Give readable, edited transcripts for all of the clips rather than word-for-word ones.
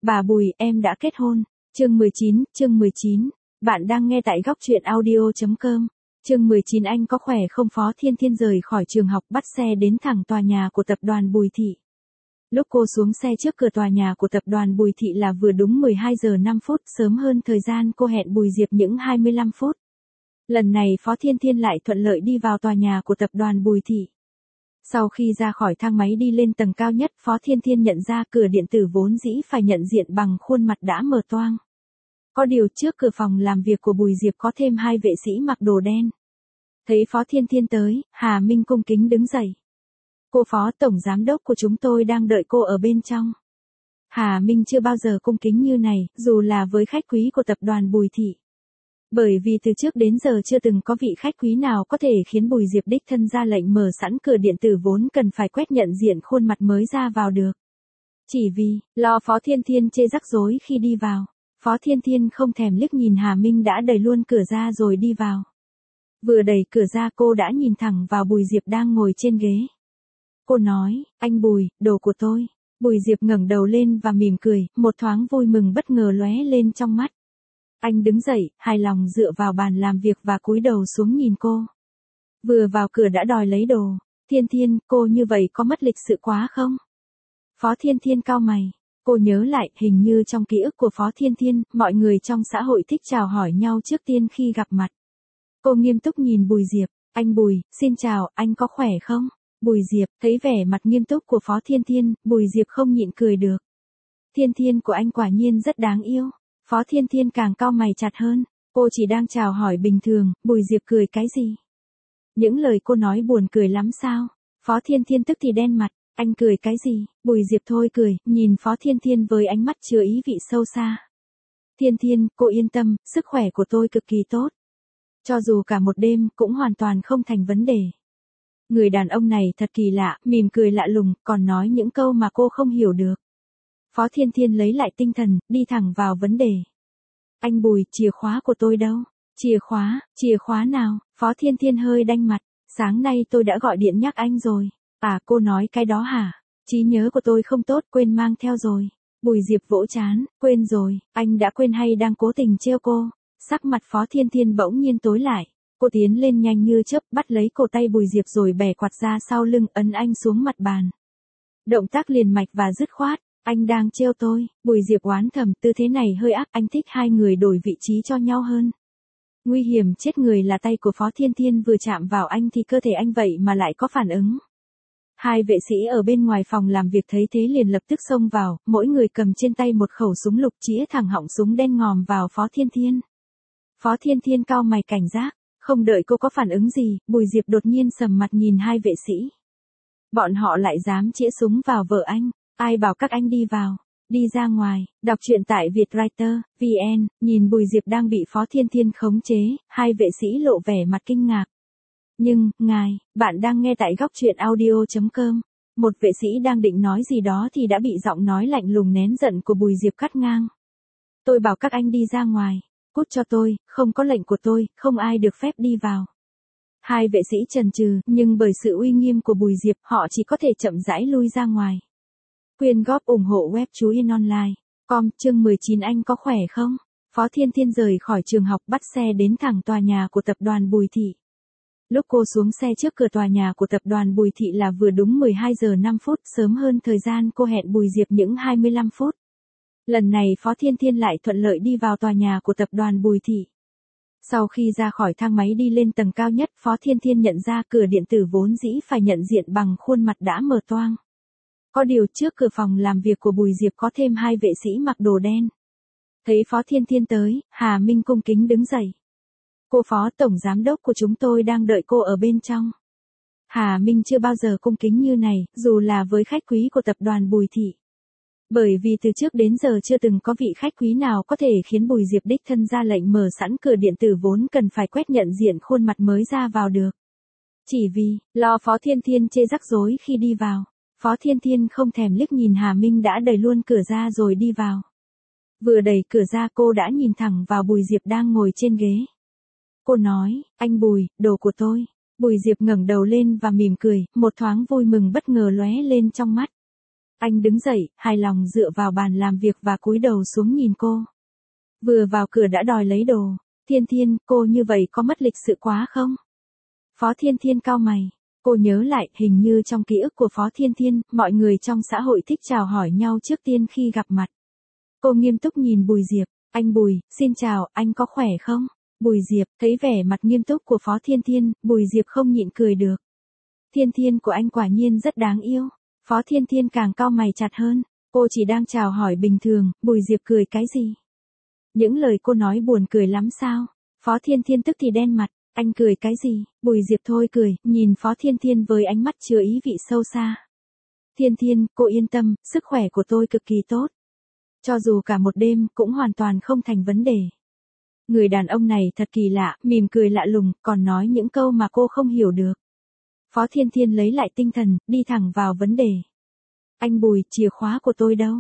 Bà Bùi, em đã kết hôn. Chương 19. Bạn đang nghe tại góc truyện audio.com. Chương 19. Anh có khỏe không? Phó Thiên Thiên rời khỏi trường học bắt xe đến thẳng tòa nhà của tập đoàn Bùi Thị. Lúc cô xuống xe trước cửa tòa nhà của tập đoàn Bùi Thị là vừa đúng 12 giờ 5 phút, sớm hơn thời gian cô hẹn Bùi Diệp những 25 phút. Lần này Phó Thiên Thiên lại thuận lợi đi vào tòa nhà của tập đoàn Bùi Thị. Sau khi ra khỏi thang máy đi lên tầng cao nhất, Phó Thiên Thiên nhận ra cửa điện tử vốn dĩ phải nhận diện bằng khuôn mặt đã mở toang. Có điều trước cửa phòng làm việc của Bùi Diệp có thêm hai vệ sĩ mặc đồ đen. Thấy Phó Thiên Thiên tới, Hà Minh cung kính đứng dậy. Cô Phó Tổng Giám đốc của chúng tôi đang đợi cô ở bên trong. Hà Minh chưa bao giờ cung kính như này, dù là với khách quý của tập đoàn Bùi Thị. Bởi vì từ trước đến giờ chưa từng có vị khách quý nào có thể khiến Bùi Diệp đích thân ra lệnh mở sẵn cửa điện tử vốn cần phải quét nhận diện khuôn mặt mới ra vào được. Chỉ vì lo Phó Thiên Thiên chê rắc rối khi đi vào, Phó Thiên Thiên không thèm liếc nhìn Hà Minh đã đẩy luôn cửa ra rồi đi vào. Vừa đẩy cửa ra cô đã nhìn thẳng vào Bùi Diệp đang ngồi trên ghế. Cô nói, anh Bùi, đồ của tôi. Bùi Diệp ngẩng đầu lên và mỉm cười, một thoáng vui mừng bất ngờ lóe lên trong mắt. Anh đứng dậy, hài lòng dựa vào bàn làm việc và cúi đầu xuống nhìn cô. Vừa vào cửa đã đòi lấy đồ. Thiên Thiên, cô như vậy có mất lịch sự quá không? Phó Thiên Thiên cau mày. Cô nhớ lại, hình như trong ký ức của Phó Thiên Thiên, mọi người trong xã hội thích chào hỏi nhau trước tiên khi gặp mặt. Cô nghiêm túc nhìn Bùi Diệp. Anh Bùi, xin chào, anh có khỏe không? Bùi Diệp, thấy vẻ mặt nghiêm túc của Phó Thiên Thiên, Bùi Diệp không nhịn cười được. Thiên Thiên của anh quả nhiên rất đáng yêu. Phó Thiên Thiên càng cau mày chặt hơn. Cô chỉ đang chào hỏi bình thường, Bùi Diệp cười cái gì? Những lời cô nói buồn cười lắm sao? Phó Thiên Thiên tức thì đen mặt. Anh cười cái gì? Bùi Diệp thôi cười, nhìn Phó Thiên Thiên với ánh mắt chứa ý vị sâu xa. Thiên Thiên, cô yên tâm, sức khỏe của tôi cực kỳ tốt. Cho dù cả một đêm, cũng hoàn toàn không thành vấn đề. Người đàn ông này thật kỳ lạ, mỉm cười lạ lùng, còn nói những câu mà cô không hiểu được. Phó Thiên Thiên lấy lại tinh thần, đi thẳng vào vấn đề. Anh Bùi, chìa khóa của tôi đâu? Chìa khóa nào? Phó Thiên Thiên hơi đanh mặt. Sáng nay tôi đã gọi điện nhắc anh rồi. À, cô nói cái đó hả? Trí nhớ của tôi không tốt, quên mang theo rồi. Bùi Diệp vỗ trán, quên rồi, anh đã quên hay đang cố tình trêu cô? Sắc mặt Phó Thiên Thiên bỗng nhiên tối lại. Cô tiến lên nhanh như chớp, bắt lấy cổ tay Bùi Diệp rồi bẻ quạt ra sau lưng, ấn anh xuống mặt bàn. Động tác liền mạch và dứt khoát. Anh đang trêu tôi. Bùi Diệp oán thầm, tư thế này hơi ác, anh thích hai người đổi vị trí cho nhau hơn. Nguy hiểm chết người là tay của Phó Thiên Thiên vừa chạm vào anh thì cơ thể anh vậy mà lại có phản ứng. Hai vệ sĩ ở bên ngoài phòng làm việc thấy thế liền lập tức xông vào, mỗi người cầm trên tay một khẩu súng lục chĩa thẳng họng súng đen ngòm vào Phó Thiên Thiên. Phó Thiên Thiên cau mày cảnh giác, không đợi cô có phản ứng gì, Bùi Diệp đột nhiên sầm mặt nhìn hai vệ sĩ. Bọn họ lại dám chĩa súng vào vợ anh, ai bảo các anh đi vào, đi ra ngoài. Đọc truyện tại vietwriter.vn, nhìn Bùi Diệp đang bị Phó Thiên Thiên khống chế, hai vệ sĩ lộ vẻ mặt kinh ngạc. Nhưng, bạn đang nghe tại góc truyện audio.com. Một vệ sĩ đang định nói gì đó thì đã bị giọng nói lạnh lùng nén giận của Bùi Diệp cắt ngang. Tôi bảo các anh đi ra ngoài, cút cho tôi, không có lệnh của tôi, không ai được phép đi vào. Hai vệ sĩ chần chừ, nhưng bởi sự uy nghiêm của Bùi Diệp, họ chỉ có thể chậm rãi lui ra ngoài. Quyên góp ủng hộ web Chú Yên Online.com. Chương 19. Anh có khỏe không? Phó Thiên Thiên rời khỏi trường học bắt xe đến thẳng tòa nhà của tập đoàn Bùi Thị. Lúc cô xuống xe trước cửa tòa nhà của tập đoàn Bùi Thị là vừa đúng 12 giờ 5 phút, sớm hơn thời gian cô hẹn Bùi Diệp những 25 phút. Lần này Phó Thiên Thiên lại thuận lợi đi vào tòa nhà của tập đoàn Bùi Thị. Sau khi ra khỏi thang máy đi lên tầng cao nhất, Phó Thiên Thiên nhận ra cửa điện tử vốn dĩ phải nhận diện bằng khuôn mặt đã mở toang. Có điều trước cửa phòng làm việc của Bùi Diệp có thêm hai vệ sĩ mặc đồ đen. Thấy Phó Thiên Thiên tới, Hà Minh cung kính đứng dậy. Cô Phó Tổng Giám đốc của chúng tôi đang đợi cô ở bên trong. Hà Minh chưa bao giờ cung kính như này, dù là với khách quý của tập đoàn Bùi Thị. Bởi vì từ trước đến giờ chưa từng có vị khách quý nào có thể khiến Bùi Diệp đích thân ra lệnh mở sẵn cửa điện tử vốn cần phải quét nhận diện khuôn mặt mới ra vào được. Chỉ vì lo Phó Thiên Thiên chê rắc rối khi đi vào, Phó Thiên Thiên không thèm liếc nhìn Hà Minh đã đẩy luôn cửa ra rồi đi vào. Vừa đẩy cửa ra cô đã nhìn thẳng vào Bùi Diệp đang ngồi trên ghế. Cô nói, anh Bùi, đồ của tôi. Bùi Diệp ngẩng đầu lên và mỉm cười, một thoáng vui mừng bất ngờ lóe lên trong mắt. Anh đứng dậy, hài lòng dựa vào bàn làm việc và cúi đầu xuống nhìn cô. Vừa vào cửa đã đòi lấy đồ. Thiên Thiên, cô như vậy có mất lịch sự quá không? Phó Thiên Thiên cau mày. Cô nhớ lại, hình như trong ký ức của Phó Thiên Thiên, mọi người trong xã hội thích chào hỏi nhau trước tiên khi gặp mặt. Cô nghiêm túc nhìn Bùi Diệp. Anh Bùi, xin chào, anh có khỏe không? Bùi Diệp, thấy vẻ mặt nghiêm túc của Phó Thiên Thiên, Bùi Diệp không nhịn cười được. Thiên Thiên của anh quả nhiên rất đáng yêu. Phó Thiên Thiên càng cau mày chặt hơn. Cô chỉ đang chào hỏi bình thường, Bùi Diệp cười cái gì? Những lời cô nói buồn cười lắm sao? Phó Thiên Thiên tức thì đen mặt. Anh cười cái gì? Bùi Diệp thôi cười, nhìn Phó Thiên Thiên với ánh mắt chứa ý vị sâu xa. Thiên Thiên, cô yên tâm, sức khỏe của tôi cực kỳ tốt. Cho dù cả một đêm, cũng hoàn toàn không thành vấn đề. Người đàn ông này thật kỳ lạ, mỉm cười lạ lùng, còn nói những câu mà cô không hiểu được. Phó Thiên Thiên lấy lại tinh thần, đi thẳng vào vấn đề. Anh Bùi, chìa khóa của tôi đâu?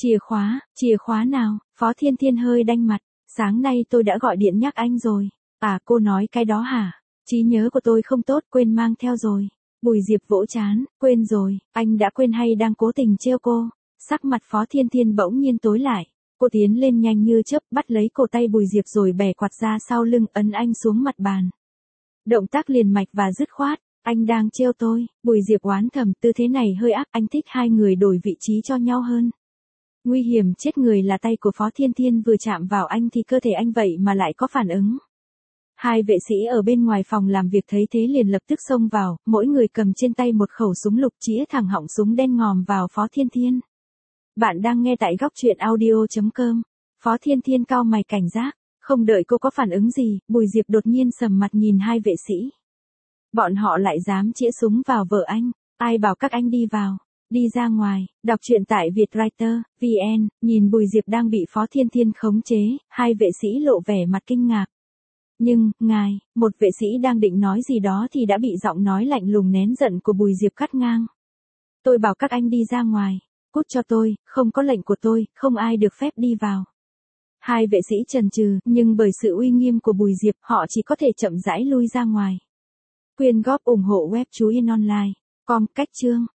Chìa khóa nào? Phó Thiên Thiên hơi đanh mặt. Sáng nay tôi đã gọi điện nhắc anh rồi. À, cô nói cái đó hả? Trí nhớ của tôi không tốt, quên mang theo rồi. Bùi Diệp vỗ trán, quên rồi, anh đã quên hay đang cố tình trêu cô? Sắc mặt Phó Thiên Thiên bỗng nhiên tối lại. Cô tiến lên nhanh như chớp, bắt lấy cổ tay Bùi Diệp rồi bẻ quạt ra sau lưng, ấn anh xuống mặt bàn. Động tác liền mạch và dứt khoát. Anh đang trêu tôi. Bùi Diệp oán thầm, tư thế này hơi ác, anh thích hai người đổi vị trí cho nhau hơn. Nguy hiểm chết người là tay của Phó Thiên Thiên vừa chạm vào anh thì cơ thể anh vậy mà lại có phản ứng. Hai vệ sĩ ở bên ngoài phòng làm việc thấy thế liền lập tức xông vào, mỗi người cầm trên tay một khẩu súng lục chĩa thẳng họng súng đen ngòm vào Phó Thiên Thiên. Bạn đang nghe tại góc truyện audio.com. Phó Thiên Thiên cau mày cảnh giác, không đợi cô có phản ứng gì, Bùi Diệp đột nhiên sầm mặt nhìn hai vệ sĩ. Bọn họ lại dám chĩa súng vào vợ anh, ai bảo các anh đi vào, đi ra ngoài, đọc truyện tại Vietwriter, VN, nhìn Bùi Diệp đang bị Phó Thiên Thiên khống chế, hai vệ sĩ lộ vẻ mặt kinh ngạc. Nhưng, ngài, một vệ sĩ đang định nói gì đó thì đã bị giọng nói lạnh lùng nén giận của Bùi Diệp cắt ngang. Tôi bảo các anh đi ra ngoài, cút cho tôi, không có lệnh của tôi, không ai được phép đi vào. Hai vệ sĩ chần chừ, nhưng bởi sự uy nghiêm của Bùi Diệp, họ chỉ có thể chậm rãi lui ra ngoài. Quyên góp ủng hộ web Chú Yên Online. Com cách chương.